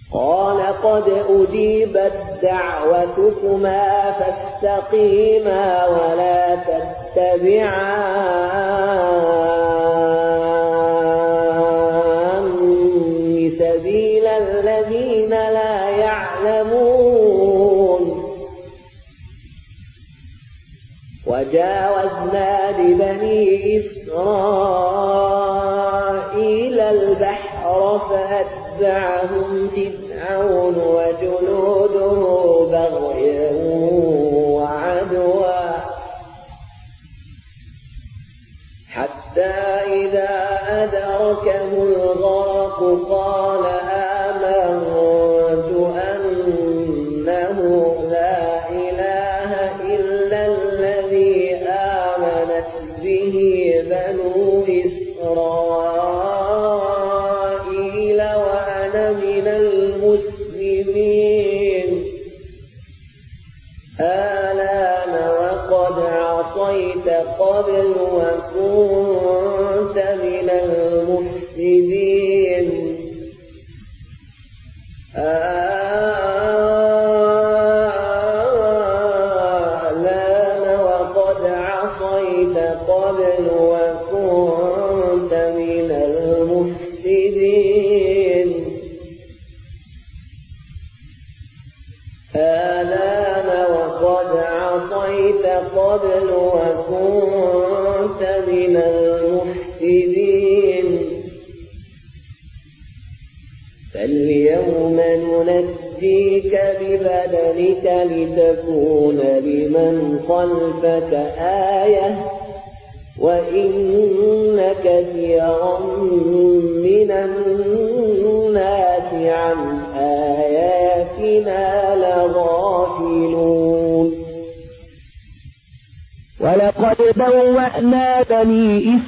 قال قد أجيبت دعوتكما فاستقيما ولا تتبعان سبيل الذين لا يعلمون وجاوزنا ببني إسرائيل البحر فأتبعهم فرعون وجنوده بغيا وعدوا حتى إذا أدركه الغرق قال آمنت أنه لا إله إلا الذي آمنت به بنو إسرائيل وأنا من المسلمين الآن وقد عصيت قبل وكنت من المفسدين الآن وقد عصيت قبل وكنت من المفسدين الآن وقد عصيت قبل وكنت من المفسدين فاليوم ننجيك ببدنك لتكون لمن خلفك آية وإن كثيرا من الناس عن آياتنا لغافلون ولقد بوأنا بني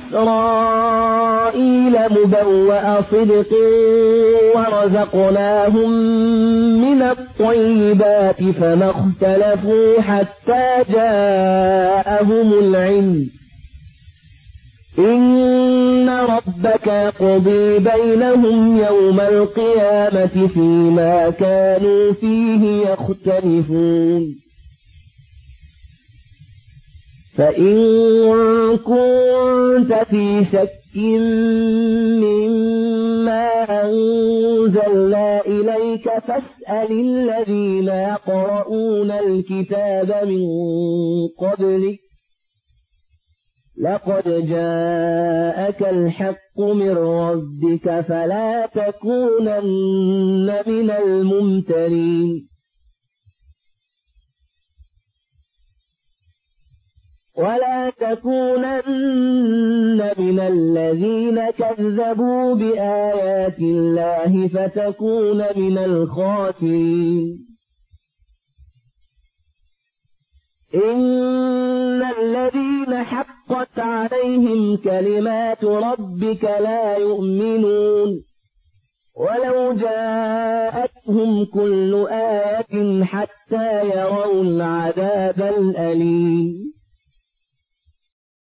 إسرائيل مبوأ صدق ورزقناهم من الطيبات فما اختلفوا حتى جاءهم العلم إن ربك يقضي بينهم يوم القيامة فيما كانوا فيه يختلفون فإن كنت في شك مما أنزلنا إليك فاسأل الذين يقرؤون الكتاب من قبلك لقد جاءك الحق من ربك فلا تكونن من الممترين ولا تكونن من الذين كذبوا بآيات الله فتكون من الخاسرين إن الذين حقت عليهم كلمات ربك لا يؤمنون ولو جاءتهم كل آية حتى يروا العذاب الأليم